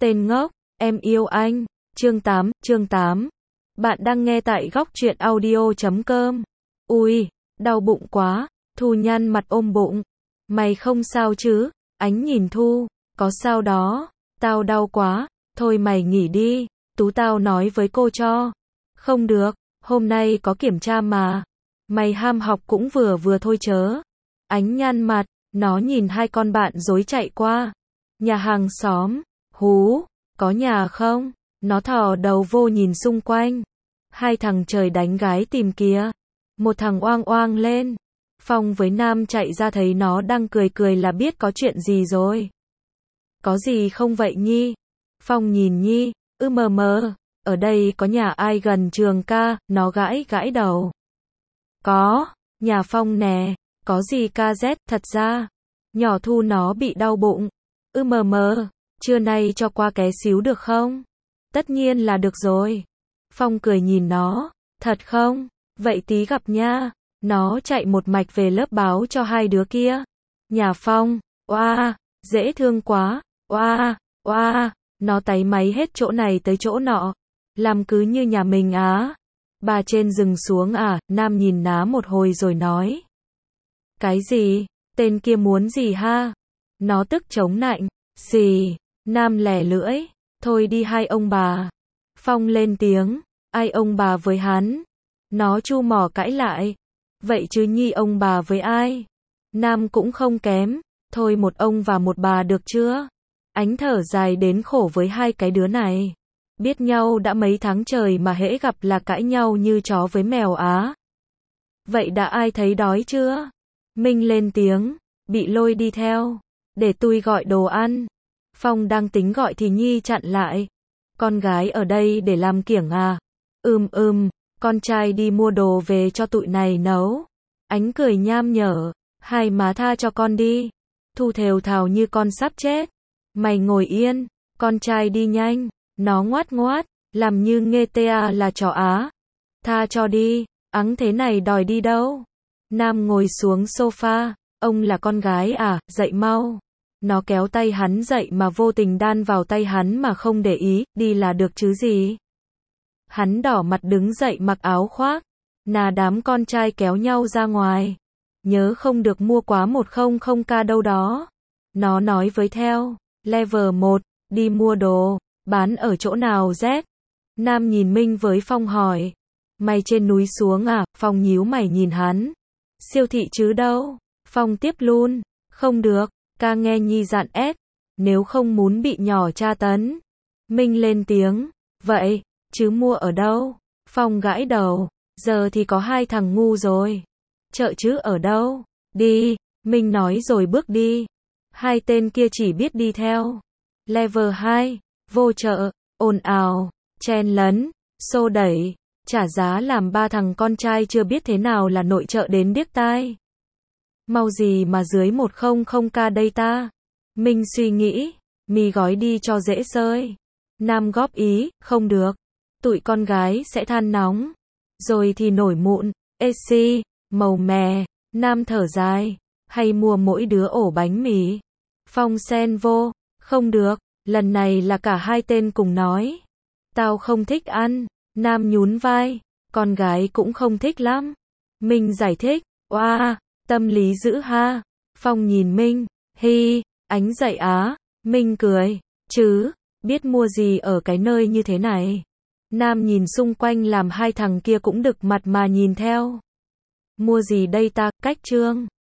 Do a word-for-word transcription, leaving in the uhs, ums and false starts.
Tên ngốc, em yêu anh. Chương tám, chương tám. Bạn đang nghe tại góc truyện audio chấm com. Ui, đau bụng quá. Thu nhăn mặt ôm bụng. Mày không sao chứ? Ánh nhìn Thu, có sao đó? Tao đau quá. Thôi mày nghỉ đi. Tú tao nói với cô cho. Không được, hôm nay có kiểm tra mà. Mày ham học cũng vừa vừa thôi chớ. Ánh nhăn mặt, nó nhìn hai con bạn dối chạy qua. Nhà hàng xóm, hú, có nhà không? Nó thò đầu vô nhìn xung quanh. Hai thằng trời đánh gái tìm kìa. Một thằng oang oang lên. Phong với Nam chạy ra thấy nó đang cười cười là biết có chuyện gì rồi. Có gì không vậy Nhi? Phong nhìn Nhi, ư mờ mờ, ở đây có nhà ai gần trường ca, nó gãi gãi đầu. Có, nhà Phong nè, có gì ca Z, thật ra, nhỏ Thu nó bị đau bụng. Ư mờ mờ, trưa nay cho qua ké xíu được không? Tất nhiên là được rồi. Phong cười nhìn nó, thật không? Vậy tí gặp nha. Nó chạy một mạch về lớp báo cho hai đứa kia. Nhà Phong, oa, dễ thương quá, oa, oa, nó táy máy hết chỗ này tới chỗ nọ. Làm cứ như nhà mình á. Bà trên dừng xuống à, Nam nhìn ná một hồi rồi nói. Cái gì? Tên kia muốn gì ha? Nó tức chống nạnh. Gì? Nam lẻ lưỡi. Thôi đi hai ông bà. Phong lên tiếng. Ai ông bà với hắn? Nó chu mỏ cãi lại. Vậy chứ Nhi ông bà với ai? Nam cũng không kém. Thôi một ông và một bà được chưa? Ánh thở dài đến khổ với hai cái đứa này. Biết nhau đã mấy tháng trời mà hễ gặp là cãi nhau như chó với mèo á. Vậy đã ai thấy đói chưa? Minh lên tiếng. Bị lôi đi theo. Để tôi gọi đồ ăn. Phong đang tính gọi thì Nhi chặn lại. Con gái ở đây để làm kiểng à? Ừm ừm, con trai đi mua đồ về cho tụi này nấu. Ánh cười nham nhở. Hai má tha cho con đi. Thu thều thào như con sắp chết. Mày ngồi yên, con trai đi nhanh. Nó ngoát ngoát, làm như nghe ta là chó á. Tha cho đi, ắng thế này đòi đi đâu? Nam ngồi xuống sofa, ông là con gái à, dậy mau. Nó kéo tay hắn dậy mà vô tình đan vào tay hắn mà không để ý, đi là được chứ gì. Hắn đỏ mặt đứng dậy mặc áo khoác. Nà đám con trai kéo nhau ra ngoài. Nhớ không được mua quá một không không k đâu đó. Nó nói với theo, level một, đi mua đồ. Bán ở chỗ nào Z? Nam nhìn Minh với Phong hỏi. Mày trên núi xuống à? Phong nhíu mày nhìn hắn. Siêu thị chứ đâu? Phong tiếp luôn. Không được, ca nghe Nhi dặn S. Nếu không muốn bị nhỏ tra tấn. Minh lên tiếng. Vậy, chứ mua ở đâu? Phong gãi đầu. Giờ thì có hai thằng ngu rồi. Chợ chứ ở đâu? Đi. Minh nói rồi bước đi. Hai tên kia chỉ biết đi theo. Level hai. Vô chợ, ồn ào, chen lấn, xô đẩy, trả giá làm ba thằng con trai chưa biết thế nào là nội trợ đến điếc tai. Mau gì mà dưới một không không k đây ta? Minh suy nghĩ, mì gói đi cho dễ sơi. Nam góp ý, không được. Tụi con gái sẽ than nóng. Rồi thì nổi mụn, ê xi, màu mè. Nam thở dài, hay mua mỗi đứa ổ bánh mì. Phong xen vô, không được. Lần này là cả hai tên cùng nói. Tao không thích ăn. Nam nhún vai. Con gái cũng không thích lắm. Minh giải thích. Oa, tâm lý dữ ha. Phong nhìn Minh. Hi, Ánh dậy á. Minh cười. Chứ, biết mua gì ở cái nơi như thế này. Nam nhìn xung quanh làm hai thằng kia cũng đực mặt mà nhìn theo. Mua gì đây ta, cách trương.